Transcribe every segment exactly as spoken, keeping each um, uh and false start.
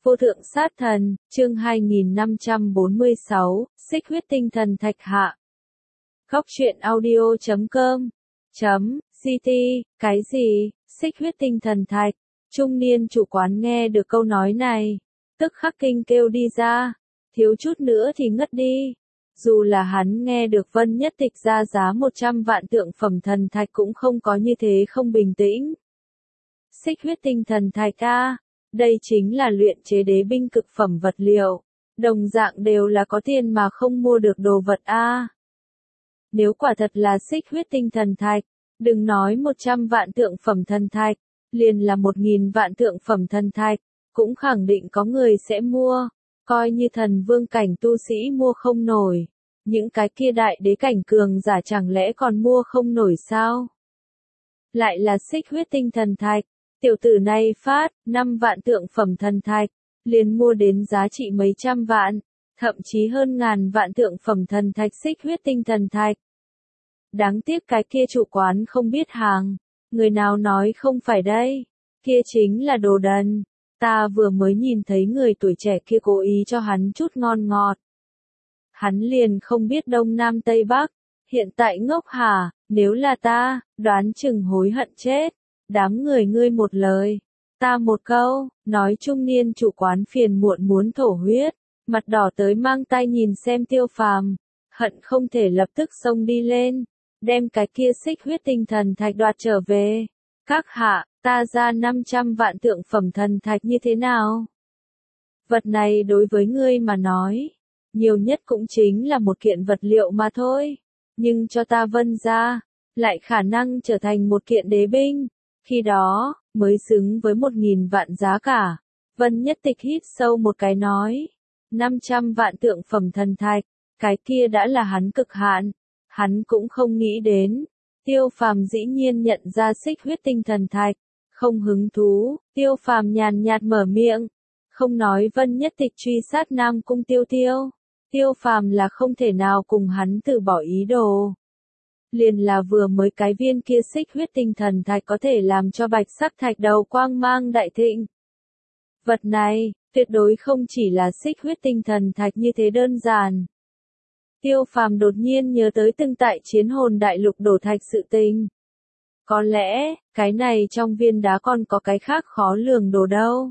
Vô thượng sát thần, chương hai nghìn năm trăm bốn mươi sáu, xích huyết tinh thần thạch hạ. Góc truyện audio chấm com chấm ct, cái gì, xích huyết tinh thần thạch. Trung niên chủ quán nghe được câu nói này, tức khắc kinh kêu đi ra, thiếu chút nữa thì ngất đi. Dù là hắn nghe được Vân Nhất Tịch ra giá một trăm vạn tượng phẩm thần thạch cũng không có như thế không bình tĩnh. Xích huyết tinh thần thạch a, đây chính là luyện chế đế binh cực phẩm vật liệu, đồng dạng đều là có tiền mà không mua được đồ vật a. Nếu quả thật là xích huyết tinh thần thạch, đừng nói một trăm vạn tượng phẩm thần thạch, liền là một nghìn vạn tượng phẩm thần thạch, cũng khẳng định có người sẽ mua, coi như thần vương cảnh tu sĩ mua không nổi, những cái kia đại đế cảnh cường giả chẳng lẽ còn mua không nổi sao? Lại là xích huyết tinh thần thạch, tiểu tử này phát năm vạn tượng phẩm thần thạch, liền mua đến giá trị mấy trăm vạn, thậm chí hơn ngàn vạn tượng phẩm thần thạch xích huyết tinh thần thạch. Đáng tiếc cái kia chủ quán không biết hàng, người nào nói không phải đây, kia chính là đồ đần. Ta vừa mới nhìn thấy người tuổi trẻ kia cố ý cho hắn chút ngon ngọt. Hắn liền không biết đông nam tây bắc, hiện tại ngốc hả, nếu là ta, đoán chừng hối hận chết. Đám người ngươi một lời, ta một câu, nói trung niên chủ quán phiền muộn muốn thổ huyết, mặt đỏ tới mang tay nhìn xem Tiêu Phàm, hận không thể lập tức xông đi lên, đem cái kia xích huyết tinh thần thạch đoạt trở về. Các hạ, ta ra năm trăm vạn tượng phẩm thần thạch như thế nào? Vật này đối với ngươi mà nói, nhiều nhất cũng chính là một kiện vật liệu mà thôi, nhưng cho ta Vân gia, lại khả năng trở thành một kiện đế binh. Khi đó, mới xứng với một nghìn vạn giá cả. Vân Nhất Tịch hít sâu một cái nói. năm trăm vạn tượng phẩm thần thạch, cái kia đã là hắn cực hạn. Hắn cũng không nghĩ đến. Tiêu Phàm dĩ nhiên nhận ra xích huyết tinh thần thạch. Không hứng thú, Tiêu Phàm nhàn nhạt mở miệng. Không nói Vân Nhất Tịch truy sát Nam Cung Tiêu Tiêu. Tiêu Phàm là không thể nào cùng hắn từ bỏ ý đồ. Liền là vừa mới cái viên kia xích huyết tinh thần thạch có thể làm cho bạch sắc thạch đầu quang mang đại thịnh. Vật này, tuyệt đối không chỉ là xích huyết tinh thần thạch như thế đơn giản. Tiêu Phàm đột nhiên nhớ tới từng tại chiến hồn đại lục đổ thạch sự tình. Có lẽ, cái này trong viên đá còn có cái khác khó lường đồ đâu.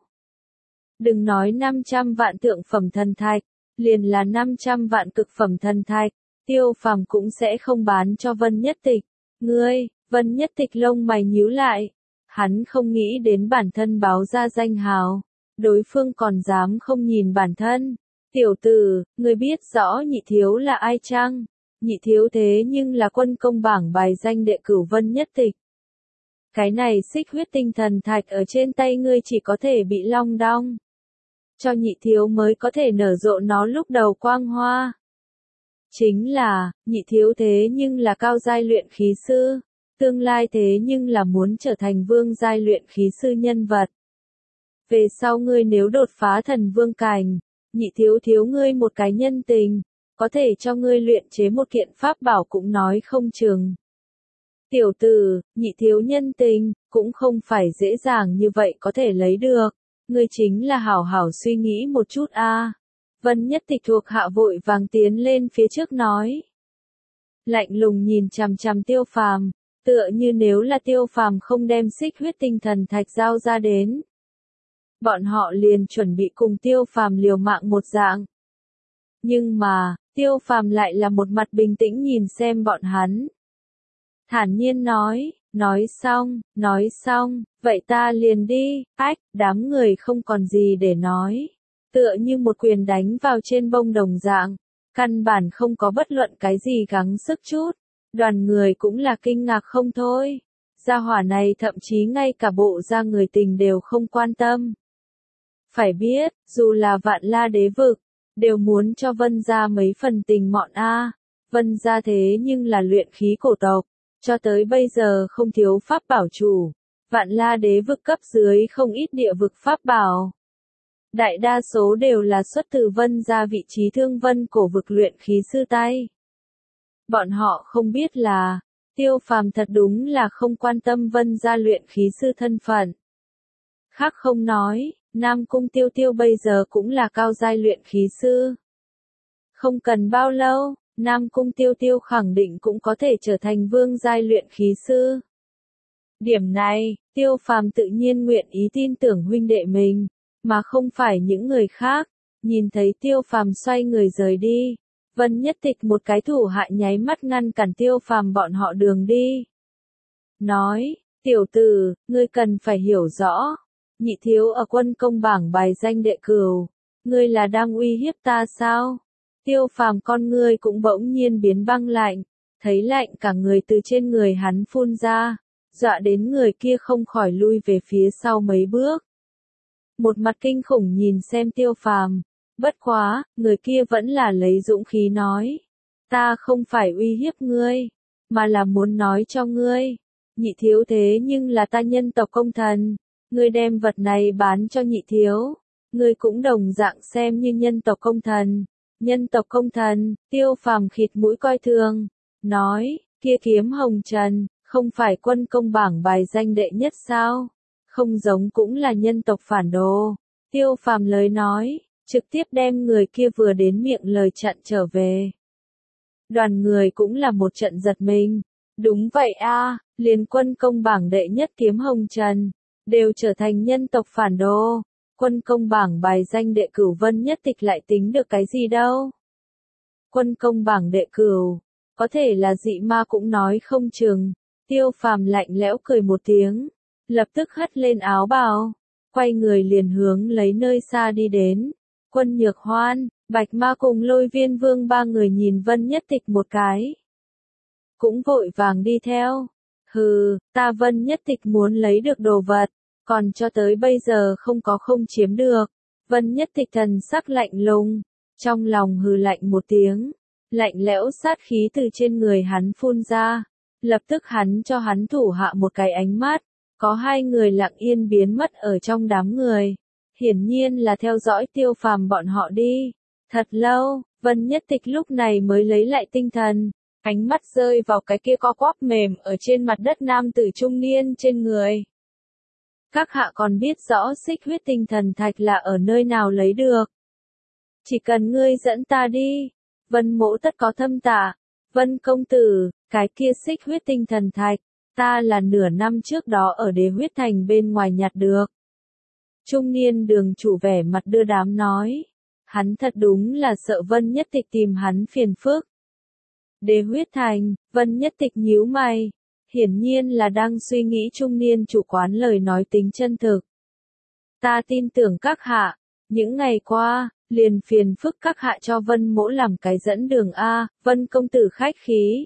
Đừng nói năm trăm vạn tượng phẩm thần thạch, liền là năm trăm vạn cực phẩm thần thạch. Tiêu Phàm cũng sẽ không bán cho Vân Nhất Tịch. Ngươi, Vân Nhất Tịch lông mày nhíu lại. Hắn không nghĩ đến bản thân báo ra danh hào. Đối phương còn dám không nhìn bản thân. Tiểu tử, ngươi biết rõ nhị thiếu là ai chăng? Nhị thiếu thế nhưng là quân công bảng bài danh đệ cửu Vân Nhất Tịch. Cái này xích huyết tinh thần thạch ở trên tay ngươi chỉ có thể bị long đong. Cho nhị thiếu mới có thể nở rộ nó lúc đầu quang hoa. Chính là, nhị thiếu thế nhưng là cao giai luyện khí sư, tương lai thế nhưng là muốn trở thành vương giai luyện khí sư nhân vật. Về sau ngươi nếu đột phá thần vương cảnh, nhị thiếu thiếu ngươi một cái nhân tình, có thể cho ngươi luyện chế một kiện pháp bảo cũng nói không chừng. Tiểu tử, nhị thiếu nhân tình, cũng không phải dễ dàng như vậy có thể lấy được, ngươi chính là hảo hảo suy nghĩ một chút a. Vân Nhất Tịch thuộc hạ vội vàng tiến lên phía trước nói. Lạnh lùng nhìn chằm chằm Tiêu Phàm, tựa như nếu là Tiêu Phàm không đem xích huyết tinh thần thạch giao ra đến. Bọn họ liền chuẩn bị cùng Tiêu Phàm liều mạng một dạng. Nhưng mà, Tiêu Phàm lại là một mặt bình tĩnh nhìn xem bọn hắn. Thản nhiên nói, nói xong, nói xong, vậy ta liền đi, ách, đám người không còn gì để nói. Tựa như một quyền đánh vào trên bông đồng dạng, căn bản không có bất luận cái gì gắng sức chút, đoàn người cũng là kinh ngạc không thôi. Gia hỏa này thậm chí ngay cả bộ ra người tình đều không quan tâm. Phải biết, dù là vạn la đế vực, đều muốn cho Vân gia mấy phần tình mọn a. Vân gia thế nhưng là luyện khí cổ tộc, cho tới bây giờ không thiếu pháp bảo chủ, vạn la đế vực cấp dưới không ít địa vực pháp bảo. Đại đa số đều là xuất từ Vân gia vị trí thương vân cổ vực luyện khí sư tay. Bọn họ không biết là, Tiêu Phàm thật đúng là không quan tâm Vân gia luyện khí sư thân phận. Khác không nói, Nam Cung Tiêu Tiêu bây giờ cũng là cao giai luyện khí sư. Không cần bao lâu, Nam Cung Tiêu Tiêu khẳng định cũng có thể trở thành vương giai luyện khí sư. Điểm này, Tiêu Phàm tự nhiên nguyện ý tin tưởng huynh đệ mình, mà không phải những người khác. Nhìn thấy Tiêu Phàm xoay người rời đi, Vân Nhất Tịch một cái thủ hạ nháy mắt ngăn cản Tiêu Phàm bọn họ đường đi. Nói, tiểu tử, ngươi cần phải hiểu rõ, nhị thiếu ở quân công bảng bài danh đệ cửu, ngươi là đang uy hiếp ta sao? Tiêu Phàm con ngươi cũng bỗng nhiên biến băng lạnh, thấy lạnh cả người từ trên người hắn phun ra, dọa đến người kia không khỏi lui về phía sau mấy bước. Một mặt kinh khủng nhìn xem Tiêu Phàm, bất quá, người kia vẫn là lấy dũng khí nói, ta không phải uy hiếp ngươi, mà là muốn nói cho ngươi, nhị thiếu thế nhưng là ta nhân tộc công thần, ngươi đem vật này bán cho nhị thiếu, ngươi cũng đồng dạng xem như nhân tộc công thần. Nhân tộc công thần, Tiêu Phàm khịt mũi coi thường, nói, kia Kiếm Hồng Trần, không phải quân công bảng bài danh đệ nhất sao? Không giống cũng là nhân tộc phản đồ. Tiêu Phàm lời nói, trực tiếp đem người kia vừa đến miệng lời chặn trở về. Đoàn người cũng là một trận giật mình. Đúng vậy a, liền quân công bảng đệ nhất Kiếm Hồng Trần, đều trở thành nhân tộc phản đồ. Quân công bảng bài danh đệ cửu Vân Nhất Tịch lại tính được cái gì đâu. Quân công bảng đệ cửu, có thể là dị ma cũng nói không chừng. Tiêu Phàm lạnh lẽo cười một tiếng, lập tức hất lên áo bào, quay người liền hướng lấy nơi xa đi đến. Quân Nhược Hoan, Bạch Ma cùng Lôi Viên Vương ba người nhìn Vân Nhất Tịch một cái, cũng vội vàng đi theo. Hừ, ta Vân Nhất Tịch muốn lấy được đồ vật, còn cho tới bây giờ không có không chiếm được. Vân Nhất Tịch thần sắc lạnh lùng, trong lòng hừ lạnh một tiếng, lạnh lẽo sát khí từ trên người hắn phun ra. Lập tức hắn cho hắn thủ hạ một cái ánh mắt, có hai người lặng yên biến mất ở trong đám người. Hiển nhiên là theo dõi Tiêu Phàm bọn họ đi. Thật lâu, Vân Nhất Tịch lúc này mới lấy lại tinh thần, ánh mắt rơi vào cái kia co quắp mềm ở trên mặt đất nam tử trung niên trên người. Các hạ còn biết rõ xích huyết tinh thần thạch là ở nơi nào lấy được. Chỉ cần ngươi dẫn ta đi, Vân mỗ tất có thâm tạ. Vân công tử, cái kia xích huyết tinh thần thạch, ta là nửa năm trước đó ở Đế Huyết Thành bên ngoài nhặt được. Trung niên đường chủ vẻ mặt đưa đám nói, hắn thật đúng là sợ Vân Nhất Tịch tìm hắn phiền phức. Đế Huyết Thành, Vân Nhất Tịch nhíu mày, hiển nhiên là đang suy nghĩ trung niên chủ quán lời nói tính chân thực. Ta tin tưởng các hạ, những ngày qua, liền phiền phức các hạ cho Vân mỗ làm cái dẫn đường A, Vân công tử khách khí.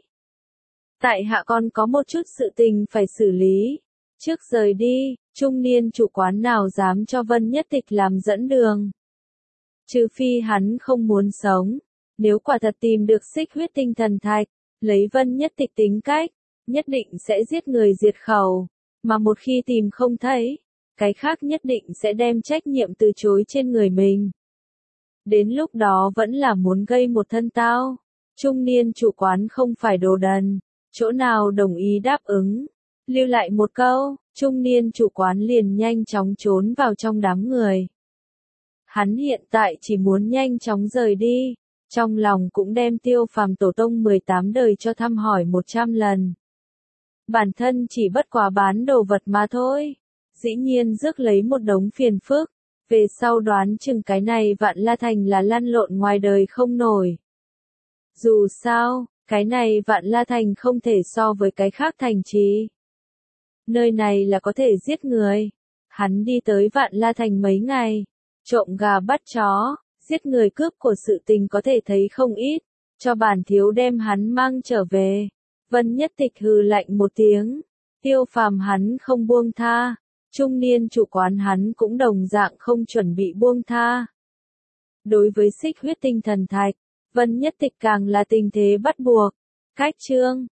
Tại hạ còn có một chút sự tình phải xử lý. Trước rời đi, trung niên chủ quán nào dám cho Vân Nhất Tịch làm dẫn đường. Trừ phi hắn không muốn sống, nếu quả thật tìm được xích huyết tinh thần thạch, lấy Vân Nhất Tịch tính cách, nhất định sẽ giết người diệt khẩu, mà một khi tìm không thấy, cái khác nhất định sẽ đem trách nhiệm từ chối trên người mình. Đến lúc đó vẫn là muốn gây một thân tao. Trung niên chủ quán không phải đồ đần, chỗ nào đồng ý đáp ứng. Lưu lại một câu, trung niên chủ quán liền nhanh chóng trốn vào trong đám người. Hắn hiện tại chỉ muốn nhanh chóng rời đi, trong lòng cũng đem Tiêu Phàm tổ tông mười tám đời cho thăm hỏi một trăm lần. Bản thân chỉ bất quá bán đồ vật mà thôi, dĩ nhiên rước lấy một đống phiền phức, về sau đoán chừng cái này Vạn La Thành là lăn lộn ngoài đời không nổi. Dù sao, cái này Vạn La Thành không thể so với cái khác thành trì. Nơi này là có thể giết người. Hắn đi tới Vạn La Thành mấy ngày, trộm gà bắt chó, giết người cướp của sự tình có thể thấy không ít, cho bản thiếu đem hắn mang trở về. Vân Nhất Tịch hừ lạnh một tiếng, Tiêu Phàm hắn không buông tha, trung niên chủ quán hắn cũng đồng dạng không chuẩn bị buông tha. Đối với xích huyết tinh thần thạch, Vân Nhất Tịch càng là tình thế bắt buộc. Cách chương